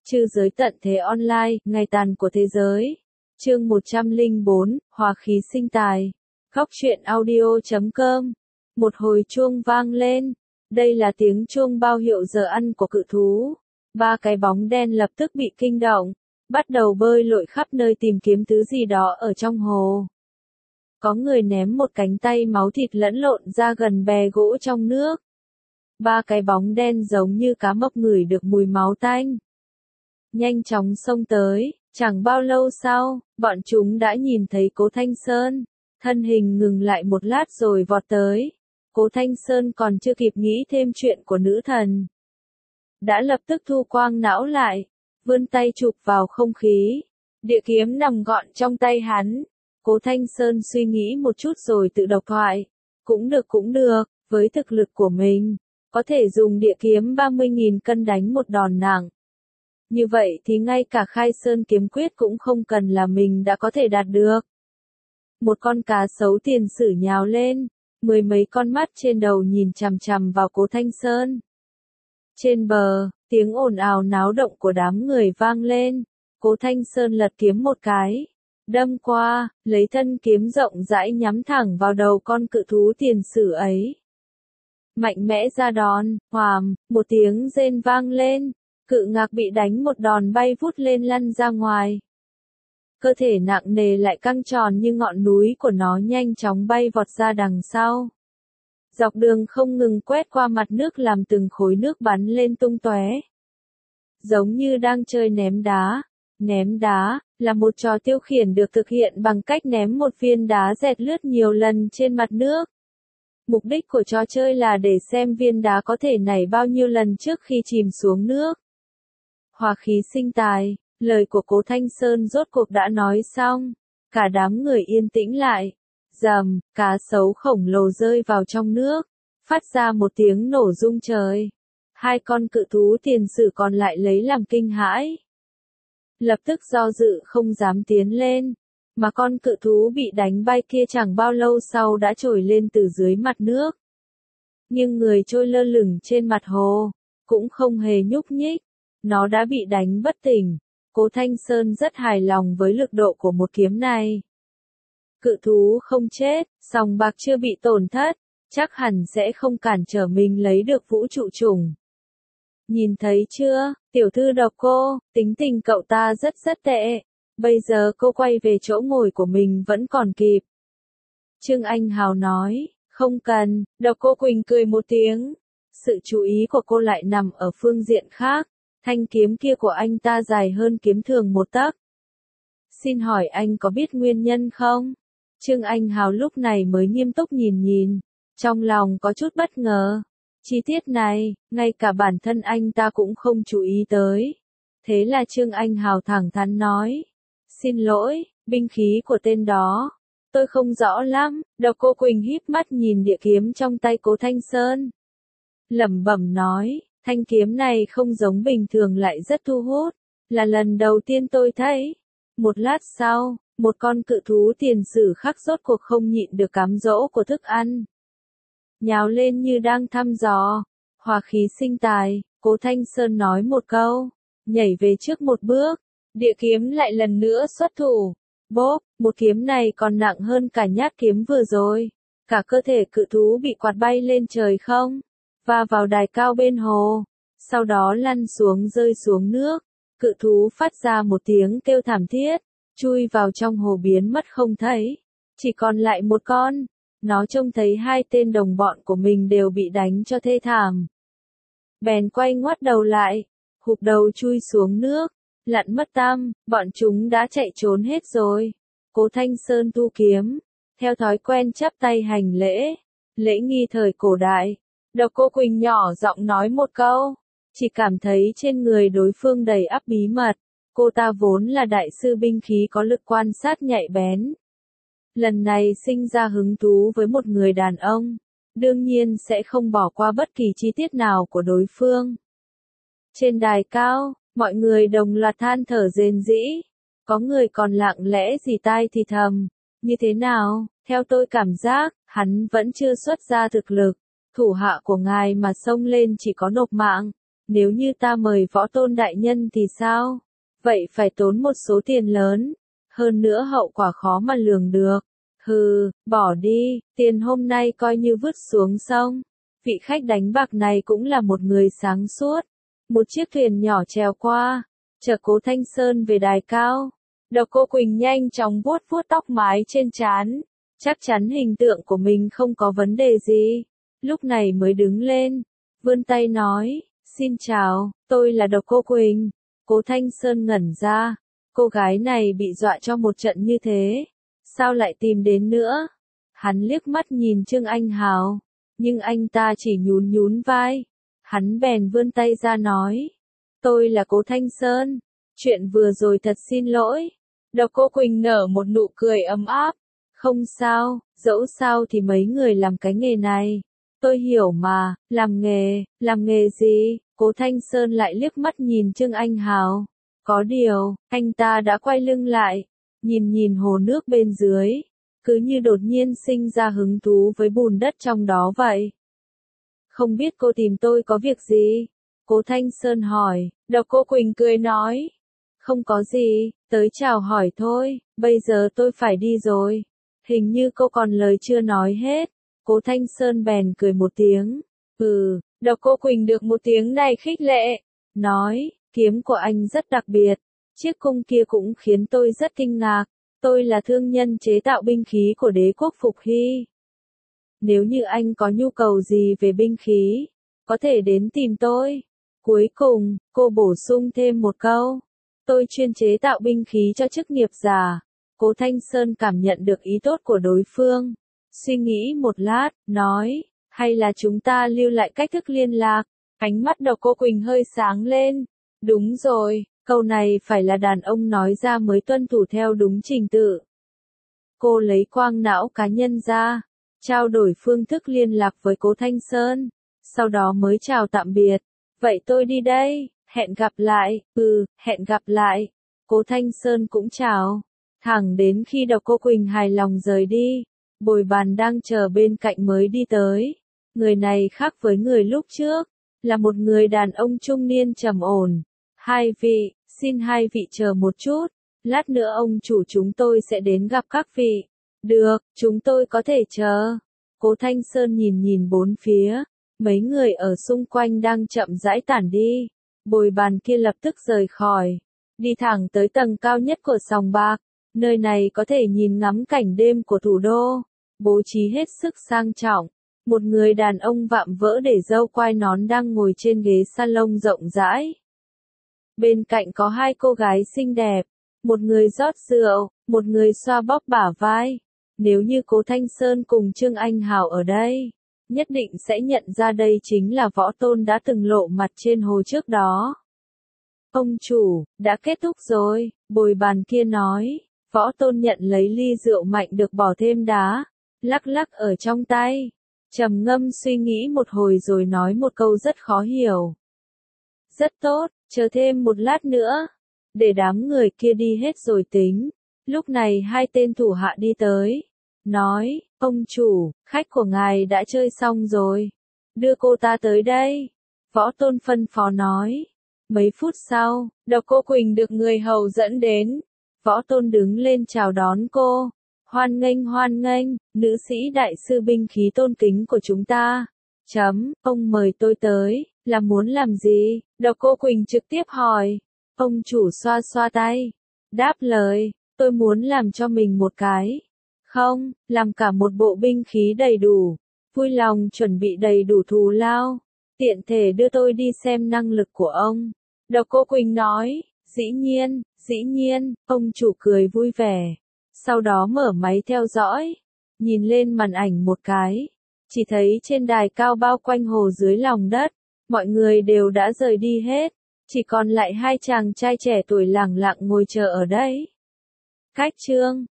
Trư giới tận thế online, ngày tàn của thế giới. Chương 104, Hòa khí sinh tài. Góc truyện audio.com. Một hồi chuông vang lên. Đây là tiếng chuông báo hiệu giờ ăn của cự thú. Ba cái bóng đen lập tức bị kinh động, bắt đầu bơi lội khắp nơi tìm kiếm thứ gì đó ở trong hồ. Có người ném một cánh tay máu thịt lẫn lộn ra gần bè gỗ trong nước. Ba cái bóng đen giống như cá mập ngửi được mùi máu tanh, nhanh chóng xông tới. Chẳng bao lâu sau, bọn chúng đã nhìn thấy Cố Thanh Sơn. Thân hình ngừng lại một lát rồi vọt tới. Cố Thanh Sơn còn chưa kịp nghĩ thêm chuyện của nữ thần, đã lập tức thu quang não lại, vươn tay chụp vào không khí. Địa kiếm nằm gọn trong tay hắn. Cố Thanh Sơn suy nghĩ một chút rồi tự độc thoại. Cũng được, với thực lực của mình, có thể dùng địa kiếm 30.000 cân đánh một đòn nặng. Như vậy thì ngay cả Khai Sơn kiếm quyết cũng không cần là mình đã có thể đạt được. Một con cá sấu tiền sử nhào lên, mười mấy con mắt trên đầu nhìn chằm chằm vào Cố Thanh Sơn. Trên bờ, tiếng ồn ào náo động của đám người vang lên. Cố Thanh Sơn lật kiếm một cái, đâm qua, lấy thân kiếm rộng rãi nhắm thẳng vào đầu con cự thú tiền sử ấy. Mạnh mẽ ra đòn, hoàm, một tiếng rên vang lên. Cự ngạc bị đánh một đòn bay vút lên lăn ra ngoài. Cơ thể nặng nề lại căng tròn như ngọn núi của nó nhanh chóng bay vọt ra đằng sau. Dọc đường không ngừng quét qua mặt nước làm từng khối nước bắn lên tung tóe. Giống như đang chơi ném đá. Ném đá là một trò tiêu khiển được thực hiện bằng cách ném một viên đá dẹt lướt nhiều lần trên mặt nước. Mục đích của trò chơi là để xem viên đá có thể nảy bao nhiêu lần trước khi chìm xuống nước. Hòa khí sinh tài, lời của Cố Thanh Sơn rốt cuộc đã nói xong. Cả đám người yên tĩnh lại. Rầm, cá sấu khổng lồ rơi vào trong nước, phát ra một tiếng nổ rung trời. Hai con cự thú tiền sử còn lại lấy làm kinh hãi, lập tức do dự không dám tiến lên. Mà con cự thú bị đánh bay kia chẳng bao lâu sau đã trồi lên từ dưới mặt nước. Nhưng người trôi lơ lửng trên mặt hồ, cũng không hề nhúc nhích. Nó đã bị đánh bất tỉnh. Cố Thanh Sơn rất hài lòng với lực độ của một kiếm này. Cự thú không chết, sòng bạc chưa bị tổn thất, chắc hẳn sẽ không cản trở mình lấy được vũ trụ chủng. Nhìn thấy chưa, tiểu thư độc cô, tính tình cậu ta rất tệ. Bây giờ cô quay về chỗ ngồi của mình vẫn còn kịp. Trương Anh Hào nói, không cần. Độc cô Quỳnh cười một tiếng. Sự chú ý của cô lại nằm ở phương diện khác. Thanh kiếm kia của anh ta dài hơn kiếm thường một tấc. Xin hỏi anh có biết nguyên nhân không? Trương Anh Hào lúc này mới nghiêm túc nhìn. Trong lòng có chút bất ngờ. Chi tiết này, ngay cả bản thân anh ta cũng không chú ý tới. Thế là Trương Anh Hào thẳng thắn nói. Xin lỗi, binh khí của tên đó. Tôi không rõ lắm. Độc cô Quỳnh híp mắt nhìn địa kiếm trong tay Cố Thanh Sơn. Lẩm bẩm nói. Thanh kiếm này không giống bình thường lại rất thu hút. Là lần đầu tiên tôi thấy. Một lát sau, một con cự thú tiền sử khác rốt cuộc không nhịn được cám dỗ của thức ăn. Nhào lên như đang thăm dò. Hòa khí sinh tài, Cố Thanh Sơn nói một câu. Nhảy về trước một bước. Địa kiếm lại lần nữa xuất thủ. Bốp, một kiếm này còn nặng hơn cả nhát kiếm vừa rồi. Cả cơ thể cự thú bị quạt bay lên trời không. Và vào đài cao bên hồ. Sau đó lăn xuống rơi xuống nước. Cự thú phát ra một tiếng kêu thảm thiết. Chui vào trong hồ biến mất không thấy. Chỉ còn lại một con. Nó trông thấy hai tên đồng bọn của mình đều bị đánh cho thê thảm. Bèn quay ngoắt đầu lại. Hụp đầu chui xuống nước. Lặn mất tăm, bọn chúng đã chạy trốn hết rồi. Cố Thanh Sơn thu kiếm. Theo thói quen chắp tay hành lễ. Lễ nghi thời cổ đại. Độc cô Quỳnh nhỏ giọng nói một câu. Chỉ cảm thấy trên người đối phương đầy ắp bí mật. Cô ta vốn là đại sư binh khí có lực quan sát nhạy bén. Lần này sinh ra hứng thú với một người đàn ông. Đương nhiên sẽ không bỏ qua bất kỳ chi tiết nào của đối phương. Trên đài cao, mọi người đồng loạt than thở rền rĩ. Có người còn lặng lẽ rì tai thì thầm. Như thế nào, theo tôi cảm giác, hắn vẫn chưa xuất ra thực lực. Thủ hạ của ngài mà xông lên chỉ có nộp mạng. Nếu như ta mời Võ Tôn đại nhân thì sao? Vậy phải tốn một số tiền lớn, hơn nữa hậu quả khó mà lường được. Hừ, bỏ đi, tiền hôm nay coi như vứt xuống sông. Vị khách đánh bạc này cũng là một người sáng suốt. Một chiếc thuyền nhỏ trèo qua, chở Cố Thanh Sơn về đài cao. Độc Cô Quỳnh nhanh chóng vuốt vuốt tóc mái trên trán, chắc chắn hình tượng của mình không có vấn đề gì. Lúc này mới đứng lên, vươn tay nói, xin chào, tôi là Độc Cô Quỳnh. Cố Thanh Sơn ngẩn ra, cô gái này bị dọa cho một trận như thế, sao lại tìm đến nữa? Hắn liếc mắt nhìn Trương Anh Hào, nhưng anh ta chỉ nhún nhún vai. Hắn bèn vươn tay ra nói, tôi là Cố Thanh Sơn, chuyện vừa rồi thật xin lỗi. Độc Cô Quỳnh nở một nụ cười ấm áp, không sao, dẫu sao thì mấy người làm cái nghề này. Tôi hiểu mà, làm nghề gì? Cố Thanh Sơn lại liếc mắt nhìn Trương Anh Hào. Có điều, anh ta đã quay lưng lại, nhìn hồ nước bên dưới, cứ như đột nhiên sinh ra hứng thú với bùn đất trong đó vậy. Không biết cô tìm tôi có việc gì? Cố Thanh Sơn hỏi. Độc Cô Quỳnh cười nói, không có gì, tới chào hỏi thôi, bây giờ tôi phải đi rồi. Hình như cô còn lời chưa nói hết. Cố Thanh Sơn bèn cười một tiếng. Độc Cô Quỳnh được một tiếng này khích lệ, nói, kiếm của anh rất đặc biệt, chiếc cung kia cũng khiến tôi rất kinh ngạc. Tôi là thương nhân chế tạo binh khí của đế quốc Phục Hy. Nếu như anh có nhu cầu gì về binh khí, có thể đến tìm tôi. Cuối cùng, cô bổ sung thêm một câu, tôi chuyên chế tạo binh khí cho chức nghiệp giả. Cố Thanh Sơn cảm nhận được ý tốt của đối phương, suy nghĩ một lát, nói, hay là chúng ta lưu lại cách thức liên lạc. Ánh mắt Độc Cô Quỳnh hơi sáng lên. Đúng rồi, câu này phải là đàn ông nói ra mới tuân thủ theo đúng trình tự. Cô lấy quang não cá nhân ra, trao đổi phương thức liên lạc với Cố Thanh Sơn, sau đó mới chào tạm biệt. Vậy tôi đi đây, hẹn gặp lại. Hẹn gặp lại. Cố Thanh Sơn cũng chào, thẳng đến khi Độc Cô Quỳnh hài lòng rời đi, Bồi Bàn đang chờ bên cạnh mới đi tới. Người này khác với người lúc trước, là một người đàn ông trung niên trầm ổn. Hai vị, xin hai vị chờ một chút, lát nữa ông chủ chúng tôi sẽ đến gặp các vị. Được, chúng tôi có thể chờ. Cố Thanh Sơn nhìn bốn phía, mấy người ở xung quanh đang chậm rãi tản đi. Bồi Bàn kia lập tức rời khỏi, đi thẳng tới tầng cao nhất của sòng bạc. Nơi này có thể nhìn ngắm cảnh đêm của thủ đô, bố trí hết sức sang trọng. Một người đàn ông vạm vỡ để râu quai nón đang ngồi trên ghế salon rộng rãi. Bên cạnh có hai cô gái xinh đẹp, một người rót rượu, một người xoa bóp bả vai. Nếu như Cố Thanh Sơn cùng Trương Anh Hào ở đây, nhất định sẽ nhận ra đây chính là Võ Tôn đã từng lộ mặt trên hồ trước đó. Ông chủ, đã kết thúc rồi, Bồi Bàn kia nói. Võ Tôn nhận lấy ly rượu mạnh được bỏ thêm đá, lắc lắc ở trong tay. Trầm ngâm suy nghĩ một hồi rồi nói một câu rất khó hiểu. Rất tốt, chờ thêm một lát nữa, để đám người kia đi hết rồi tính. Lúc này hai tên thủ hạ đi tới, nói, ông chủ, khách của ngài đã chơi xong rồi, đưa cô ta tới đây. Võ Tôn phân phó nói. Mấy phút sau, Độc Cô Quỳnh được người hầu dẫn đến. Võ Tôn đứng lên chào đón cô. Hoan nghênh, nữ sĩ đại sư binh khí tôn kính của chúng ta. Ông mời tôi tới, là muốn làm gì? Độc Cô Quỳnh trực tiếp hỏi. Ông chủ xoa xoa tay, đáp lời, tôi muốn làm cho mình một cái. Không, làm cả một bộ binh khí đầy đủ. Vui lòng chuẩn bị đầy đủ thù lao. Tiện thể đưa tôi đi xem năng lực của ông. Độc Cô Quỳnh nói, dĩ nhiên, ông chủ cười vui vẻ. Sau đó mở máy theo dõi, nhìn lên màn ảnh một cái, chỉ thấy trên đài cao bao quanh hồ dưới lòng đất, mọi người đều đã rời đi hết, chỉ còn lại hai chàng trai trẻ tuổi lẳng lặng ngồi chờ ở đấy. Cách chương